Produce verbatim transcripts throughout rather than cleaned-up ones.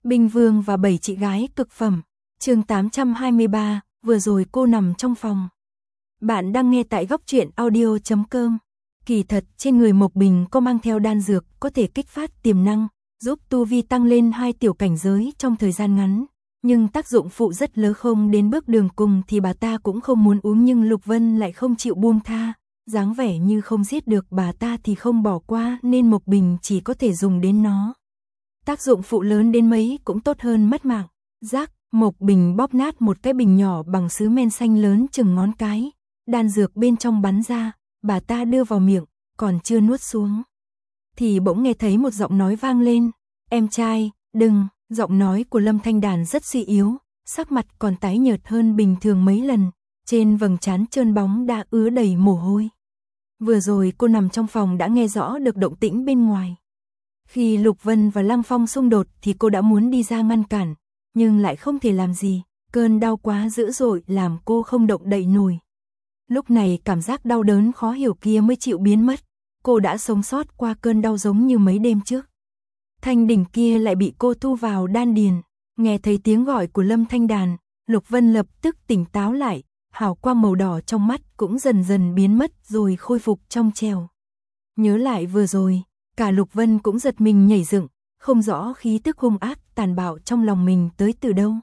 Binh Vương và bảy chị gái cực phẩm. Chương tám trăm hai mươi ba, vừa rồi cô nằm trong phòng. Bạn đang nghe tại góc truyện audio chấm com. Kỳ thật, trên người Mộc Bình có mang theo đan dược có thể kích phát tiềm năng, giúp tu vi tăng lên hai tiểu cảnh giới trong thời gian ngắn, nhưng tác dụng phụ rất lớn, không đến bước đường cùng thì bà ta cũng không muốn uống, nhưng Lục Vân lại không chịu buông tha, dáng vẻ như không giết được bà ta thì không bỏ qua, nên Mộc Bình chỉ có thể dùng đến nó. Tác dụng phụ lớn đến mấy cũng tốt hơn mất mạng. Rác, Mộc Bình bóp nát một cái bình nhỏ bằng sứ men xanh lớn chừng ngón cái, đan dược bên trong bắn ra, bà ta đưa vào miệng, còn chưa nuốt xuống thì bỗng nghe thấy một giọng nói vang lên, "Em trai, đừng." Giọng nói của Lâm Thanh Đàn rất suy yếu, sắc mặt còn tái nhợt hơn bình thường mấy lần, trên vầng trán trơn bóng đã ứa đầy mồ hôi. Vừa rồi cô nằm trong phòng đã nghe rõ được động tĩnh bên ngoài. Khi Lục Vân và Lăng Phong xung đột thì cô đã muốn đi ra ngăn cản, nhưng lại không thể làm gì, cơn đau quá dữ dội làm cô không động đậy nổi. Lúc này cảm giác đau đớn khó hiểu kia mới chịu biến mất, cô đã sống sót qua cơn đau giống như mấy đêm trước. Thanh đỉnh kia lại bị cô thu vào đan điền, nghe thấy tiếng gọi của Lâm Thanh Đàn, Lục Vân lập tức tỉnh táo lại, hào quang màu đỏ trong mắt cũng dần dần biến mất rồi khôi phục trong trẻo. Nhớ lại vừa rồi, cả Lục Vân cũng giật mình nhảy dựng, không rõ khí tức hung ác tàn bạo trong lòng mình tới từ đâu.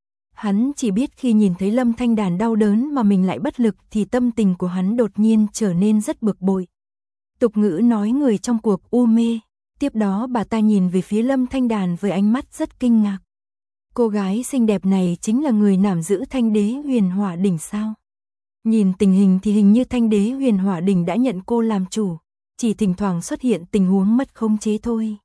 Hắn chỉ biết khi nhìn thấy Lâm Thanh Đàn đau đớn mà mình lại bất lực thì tâm tình của hắn đột nhiên trở nên rất bực bội. Tục ngữ nói người trong cuộc u mê, tiếp đó bà ta nhìn về phía Lâm Thanh Đàn với ánh mắt rất kinh ngạc. Cô gái xinh đẹp này chính là người nắm giữ Thanh Đế Huyền Hỏa Đỉnh sao? Nhìn tình hình thì hình như Thanh Đế Huyền Hỏa Đỉnh đã nhận cô làm chủ, chỉ thỉnh thoảng xuất hiện tình huống mất khống chế thôi.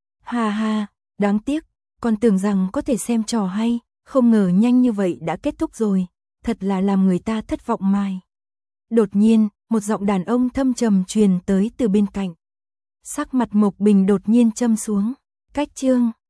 Ha ha, đáng tiếc, còn tưởng rằng có thể xem trò hay, không ngờ nhanh như vậy đã kết thúc rồi, thật là làm người ta thất vọng mai. Đột nhiên, một giọng đàn ông thâm trầm truyền tới từ bên cạnh. Sắc mặt Mộc Bình đột nhiên châm xuống, cách chương.